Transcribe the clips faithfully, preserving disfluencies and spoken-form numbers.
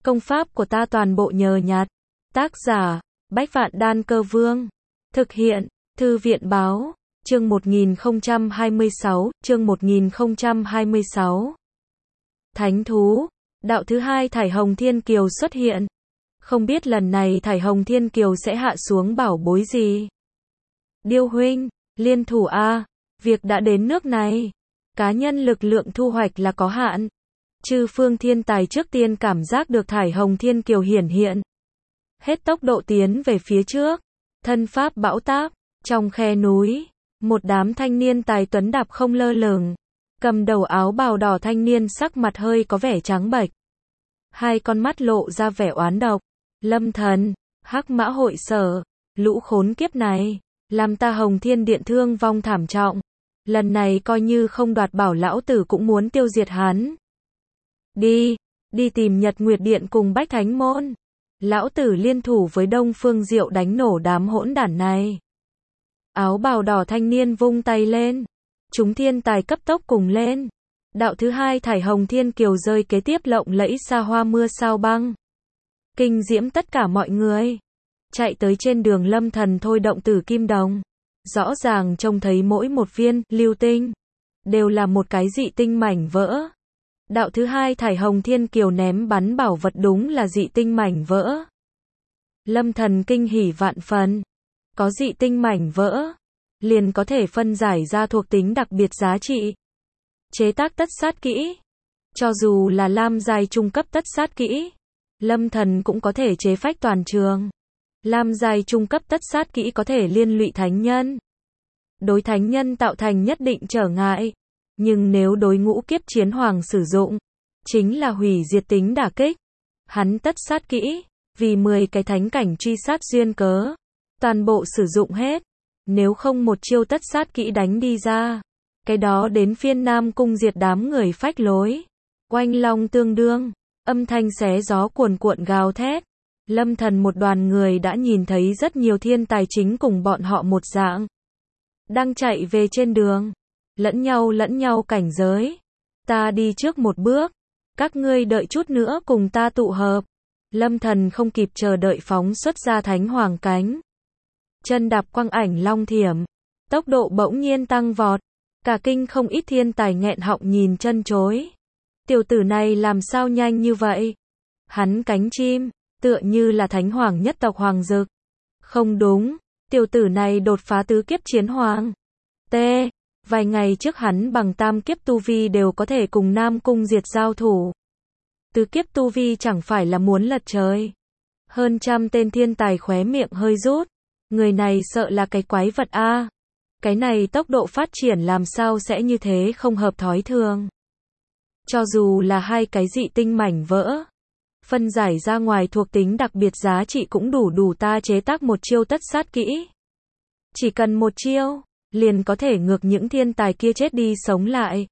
Công pháp của ta toàn bộ nhờ nhặt. Tác giả, Bách Vạn Đan Cơ Vương. Thực hiện, Thư viện Báo. Chương một nghìn không trăm hai mươi sáu, chương một nghìn không trăm hai mươi sáu. Thánh thú, đạo thứ hai Thải Hồng Thiên Kiều xuất hiện. Không biết lần này Thải Hồng Thiên Kiều sẽ hạ xuống bảo bối gì? Điêu huynh, liên thủ a, việc đã đến nước này, cá nhân lực lượng thu hoạch là có hạn. Chư phương thiên tài trước tiên cảm giác được Thải Hồng Thiên Kiều hiển hiện. Hết tốc độ tiến về phía trước, thân pháp bão táp, trong khe núi, một đám thanh niên tài tuấn đạp không lơ lửng. Cầm đầu áo bào đỏ thanh niên sắc mặt hơi có vẻ trắng bệch. Hai con mắt lộ ra vẻ oán độc. Lâm Thần, Hắc Mã hội sở, lũ khốn kiếp này, làm ta Hồng Thiên Điện thương vong thảm trọng. Lần này coi như không đoạt bảo lão tử cũng muốn tiêu diệt hắn. Đi, đi tìm Nhật Nguyệt Điện cùng Bách Thánh Môn. Lão tử liên thủ với Đông Phương Diệu đánh nổ đám hỗn đản này. Áo bào đỏ thanh niên vung tay lên. Chúng thiên tài cấp tốc cùng lên. Đạo thứ hai Thải Hồng Thiên Kiều rơi kế tiếp lộng lẫy xa hoa mưa sao băng. Kinh diễm tất cả mọi người. Chạy tới trên đường Lâm Thần thôi động tử kim đồng. Rõ ràng trông thấy mỗi một viên lưu tinh đều là một cái dị tinh mảnh vỡ. Đạo thứ hai Thải Hồng Thiên Kiều ném bắn bảo vật đúng là dị tinh mảnh vỡ. Lâm Thần kinh hỉ vạn phần. Có dị tinh mảnh vỡ, liền có thể phân giải ra thuộc tính đặc biệt giá trị. Chế tác tất sát kỹ. Cho dù là lam giai trung cấp tất sát kỹ, Lâm Thần cũng có thể chế phách toàn trường. Lam giai trung cấp tất sát kỹ có thể liên lụy thánh nhân. Đối thánh nhân tạo thành nhất định trở ngại. Nhưng nếu đối ngũ kiếp chiến hoàng sử dụng, chính là hủy diệt tính đả kích. Hắn tất sát kỹ, vì mười cái thánh cảnh truy sát duyên cớ, toàn bộ sử dụng hết. Nếu không một chiêu tất sát kỹ đánh đi ra, cái đó đến phiên Nam Cung diệt đám người phách lối. Oanh long tương đương, âm thanh xé gió cuồn cuộn gào thét. Lâm Thần một đoàn người đã nhìn thấy rất nhiều thiên tài chính cùng bọn họ một dạng. Đang chạy về trên đường, lẫn nhau lẫn nhau cảnh giới. Ta đi trước một bước, các ngươi đợi chút nữa cùng ta tụ hợp. Lâm Thần không kịp chờ đợi phóng xuất ra thánh hoàng cánh. Chân đạp quang ảnh long thiểm, tốc độ bỗng nhiên tăng vọt, cả kinh không ít thiên tài nghẹn họng nhìn chân chối. Tiểu tử này làm sao nhanh như vậy? Hắn cánh chim, tựa như là thánh hoàng nhất tộc hoàng dực. Không đúng, tiểu tử này đột phá tứ kiếp chiến hoàng. T. Vài ngày trước hắn bằng tam kiếp tu vi đều có thể cùng Nam Cung diệt giao thủ. Tứ kiếp tu vi chẳng phải là muốn lật trời. Hơn trăm tên thiên tài khóe miệng hơi rút. Người này sợ là cái quái vật a. Cái này tốc độ phát triển làm sao sẽ như thế không hợp thói thường. Cho dù là hai cái dị tinh mảnh vỡ, phân giải ra ngoài thuộc tính đặc biệt giá trị cũng đủ đủ ta chế tác một chiêu tất sát kỹ. Chỉ cần một chiêu, liền có thể ngược những thiên tài kia chết đi sống lại.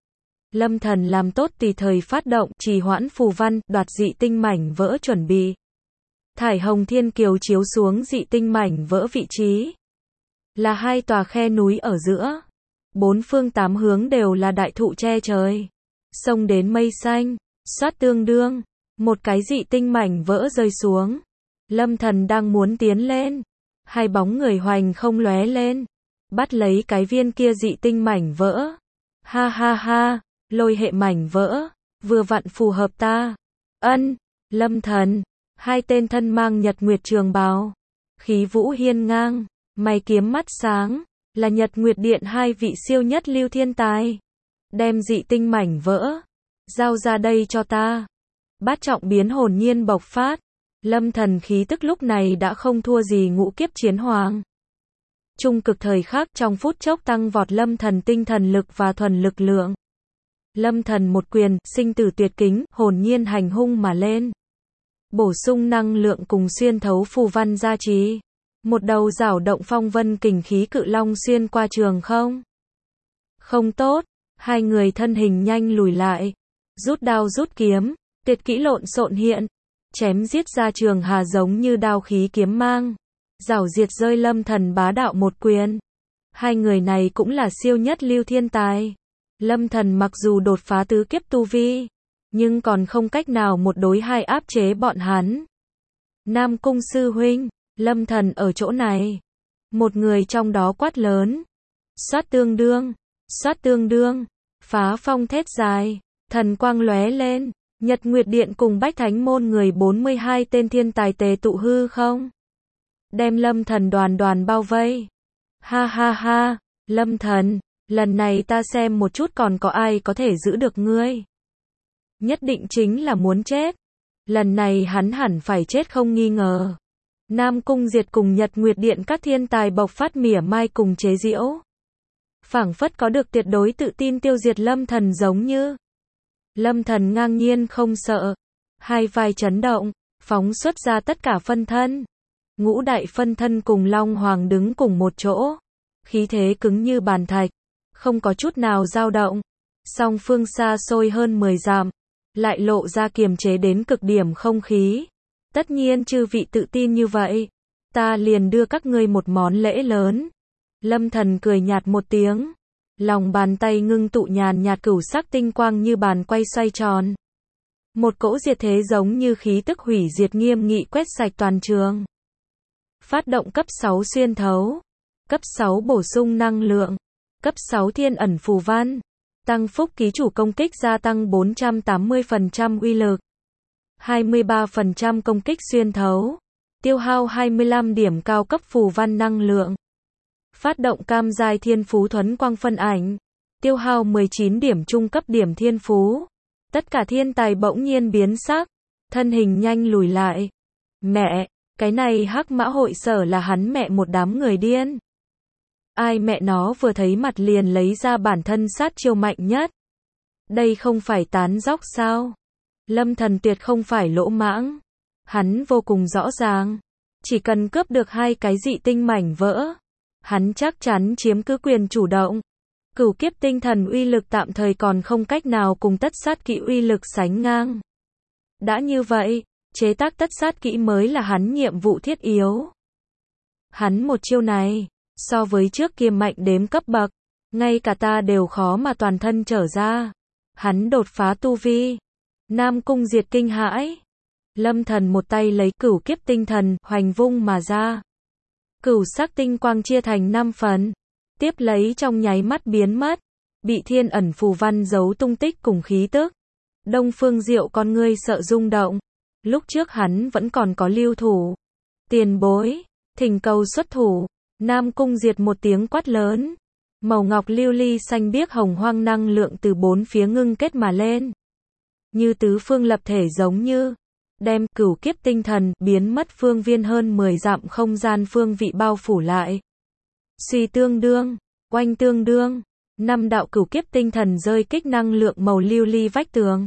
Lâm Thần làm tốt tùy thời phát động, trì hoãn phù văn, đoạt dị tinh mảnh vỡ chuẩn bị. Thải Hồng Thiên Kiều chiếu xuống dị tinh mảnh vỡ vị trí. Là hai tòa khe núi ở giữa. Bốn phương tám hướng đều là đại thụ che trời. Sông đến mây xanh, xoát tương đương. Một cái dị tinh mảnh vỡ rơi xuống. Lâm Thần đang muốn tiến lên. Hai bóng người hoành không lóe lên. Bắt lấy cái viên kia dị tinh mảnh vỡ. Ha ha ha, lôi hệ mảnh vỡ. Vừa vặn phù hợp ta. Ân, Lâm Thần. Hai tên thân mang nhật nguyệt trường bào. Khí vũ hiên ngang, mày kiếm mắt sáng. Là Nhật Nguyệt Điện hai vị siêu nhất lưu thiên tài. Đem dị tinh mảnh vỡ. Giao ra đây cho ta. Bát trọng biến hồn nhiên bộc phát. Lâm Thần khí tức lúc này đã không thua gì ngũ kiếp chiến hoàng. Trung cực thời khắc trong phút chốc tăng vọt Lâm Thần tinh thần lực và thuần lực lượng. Lâm Thần một quyền, sinh tử tuyệt kính, hồn nhiên hành hung mà lên. Bổ sung năng lượng cùng xuyên thấu phù văn gia trì. Một đầu rảo động phong vân kình khí cự long xuyên qua trường không. Không tốt, hai người thân hình nhanh lùi lại. Rút đao rút kiếm, tuyệt kỹ lộn xộn hiện. Chém giết ra trường hà giống như đao khí kiếm mang. Rảo diệt rơi Lâm Thần bá đạo một quyền. Hai người này cũng là siêu nhất lưu thiên tài. Lâm Thần mặc dù đột phá tứ kiếp tu vi, nhưng còn không cách nào một đối hai áp chế bọn hắn. Nam Cung sư huynh, Lâm Thần ở chỗ này. Một người trong đó quát lớn. Xoát tương đương, xoát tương đương, phá phong thét dài, thần quang lóe lên, Nhật Nguyệt Điện cùng Bách Thánh môn người bốn mươi hai tên thiên tài tề tụ hư không. Đem Lâm Thần đoàn đoàn bao vây. Ha ha ha, Lâm Thần, lần này ta xem một chút còn có ai có thể giữ được ngươi. Nhất định chính là muốn chết. Lần này hắn hẳn phải chết không nghi ngờ. Nam Cung Diệt cùng Nhật Nguyệt Điện các thiên tài bộc phát mỉa mai cùng chế giễu. Phảng phất có được tuyệt đối tự tin tiêu diệt Lâm Thần giống như. Lâm Thần ngang nhiên không sợ. Hai vai chấn động, phóng xuất ra tất cả phân thân. Ngũ đại phân thân cùng Long Hoàng đứng cùng một chỗ. Khí thế cứng như bàn thạch. Không có chút nào dao động. Song phương xa xôi hơn mười dặm. Lại lộ ra kiềm chế đến cực điểm không khí. Tất nhiên chư vị tự tin như vậy. Ta liền đưa các ngươi một món lễ lớn. Lâm Thần cười nhạt một tiếng. Lòng bàn tay ngưng tụ nhàn nhạt cửu sắc tinh quang như bàn quay xoay tròn. Một cỗ diệt thế giống như khí tức hủy diệt nghiêm nghị quét sạch toàn trường. Phát động cấp sáu xuyên thấu. Cấp sáu bổ sung năng lượng. Cấp sáu thiên ẩn phù văn. Tăng phúc ký chủ công kích gia tăng bốn trăm tám mươi phần trăm uy lực. hai mươi ba phần trăm công kích xuyên thấu. Tiêu hao hai mươi lăm điểm cao cấp phù văn năng lượng. Phát động cam giai thiên phú thuấn quang phân ảnh. Tiêu hao mười chín điểm trung cấp điểm thiên phú. Tất cả thiên tài bỗng nhiên biến sắc. Thân hình nhanh lùi lại. Mẹ, cái này hắc mã hội sở là hắn mẹ một đám người điên. Ai mẹ nó vừa thấy mặt liền lấy ra bản thân sát chiêu mạnh nhất. Đây không phải tán dóc sao? Lâm Thần tuyệt không phải lỗ mãng. Hắn vô cùng rõ ràng. Chỉ cần cướp được hai cái dị tinh mảnh vỡ. Hắn chắc chắn chiếm cứ quyền chủ động. Cửu kiếp tinh thần uy lực tạm thời còn không cách nào cùng tất sát kỹ uy lực sánh ngang. Đã như vậy, chế tác tất sát kỹ mới là hắn nhiệm vụ thiết yếu. Hắn một chiêu này, so với trước kia mạnh đếm cấp bậc, ngay cả ta đều khó mà toàn thân trở ra. Hắn đột phá tu vi. Nam Cung Diệt kinh hãi. Lâm Thần một tay lấy cửu kiếp tinh thần, hoành vung mà ra. Cửu sắc tinh quang chia thành năm phần. Tiếp lấy trong nháy mắt biến mất. Bị thiên ẩn phù văn giấu tung tích cùng khí tức. Đông Phương Diệu con ngươi sợ rung động. Lúc trước hắn vẫn còn có lưu thủ. Tiền bối, thỉnh cầu xuất thủ. Nam Cung Diệt một tiếng quát lớn. Màu ngọc lưu ly xanh biếc hồng hoang năng lượng từ bốn phía ngưng kết mà lên. Như tứ phương lập thể giống như. Đem cửu kiếp tinh thần biến mất phương viên hơn mười dặm không gian phương vị bao phủ lại. Suy tương đương, oanh tương đương. Năm đạo cửu kiếp tinh thần rơi kích năng lượng màu lưu ly vách tường.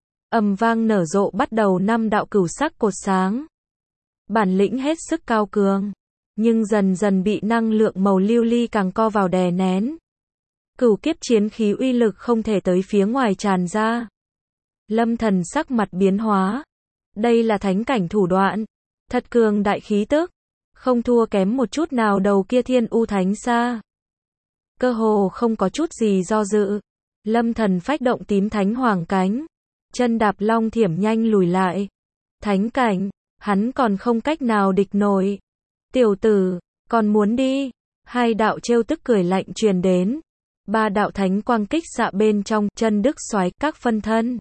Ầm vang nở rộ bắt đầu năm đạo cửu sắc cột sáng. Bản lĩnh hết sức cao cường. Nhưng dần dần bị năng lượng màu lưu ly càng co vào đè nén. Cửu kiếp chiến khí uy lực không thể tới phía ngoài tràn ra. Lâm Thần sắc mặt biến hóa. Đây là thánh cảnh thủ đoạn. Thật cường đại khí tức. Không thua kém một chút nào đầu kia thiên u thánh xa. Cơ hồ không có chút gì do dự. Lâm Thần phách động tím thánh hoàng cánh. Chân đạp long thiểm nhanh lùi lại. Thánh cảnh, hắn còn không cách nào địch nổi. Tiểu tử, còn muốn đi. Hai đạo trêu tức cười lạnh truyền đến. Ba đạo thánh quang kích xạ bên trong chân đức xoáy các phân thân.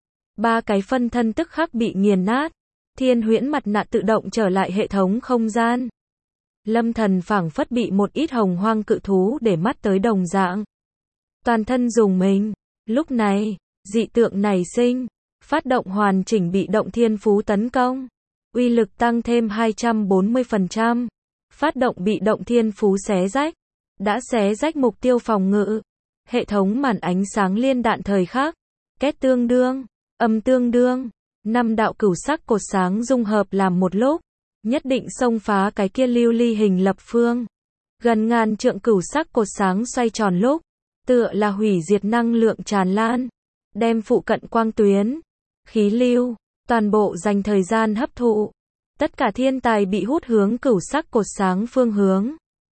Ba cái phân thân tức khắc bị nghiền nát. Thiên huyễn mặt nạ tự động trở lại hệ thống không gian. Lâm Thần phảng phất bị một ít hồng hoang cự thú để mắt tới đồng dạng. Toàn thân dùng mình. Lúc này, dị tượng nảy sinh. Phát động hoàn chỉnh bị động thiên phú tấn công. Uy lực tăng thêm hai trăm bốn mươi phần trăm. Phát động bị động thiên phú xé rách. Đã xé rách mục tiêu phòng ngự. Hệ thống màn ánh sáng liên đạn thời khắc. Két tương đương. Âm tương đương. Năm đạo cửu sắc cột sáng dung hợp làm một lúc. Nhất định xông phá cái kia lưu ly hình lập phương. Gần ngàn trượng cửu sắc cột sáng xoay tròn lúc. Tựa là hủy diệt năng lượng tràn lan. Đem phụ cận quang tuyến. Khí lưu. Toàn bộ dành thời gian hấp thụ. Tất cả thiên tài bị hút hướng cửu sắc cột sáng phương hướng.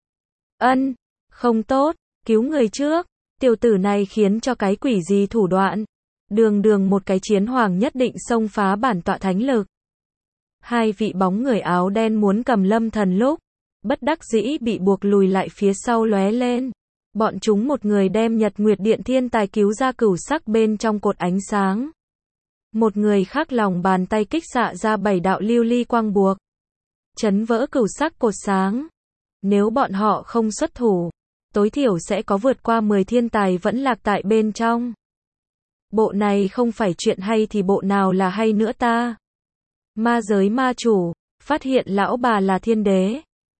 Ân. Không tốt. Cứu người trước. Tiểu tử này khiến cho cái quỷ gì thủ đoạn. Đường đường một cái chiến hoàng nhất định xông phá bản tọa thánh lực. Hai vị bóng người áo đen muốn cầm Lâm Thần lúc, bất đắc dĩ bị buộc lùi lại phía sau lóe lên. Bọn chúng một người đem Nhật Nguyệt Điện thiên tài cứu ra cửu sắc bên trong cột ánh sáng. Một người khác lòng bàn tay kích xạ ra bảy đạo lưu ly quang buộc. Chấn vỡ cửu sắc cột sáng. Nếu bọn họ không xuất thủ, tối thiểu sẽ có vượt qua mười thiên tài vẫn lạc tại bên trong. Bộ này không phải chuyện hay thì bộ nào là hay nữa ta? Ma giới ma chủ, phát hiện lão bà là thiên đế.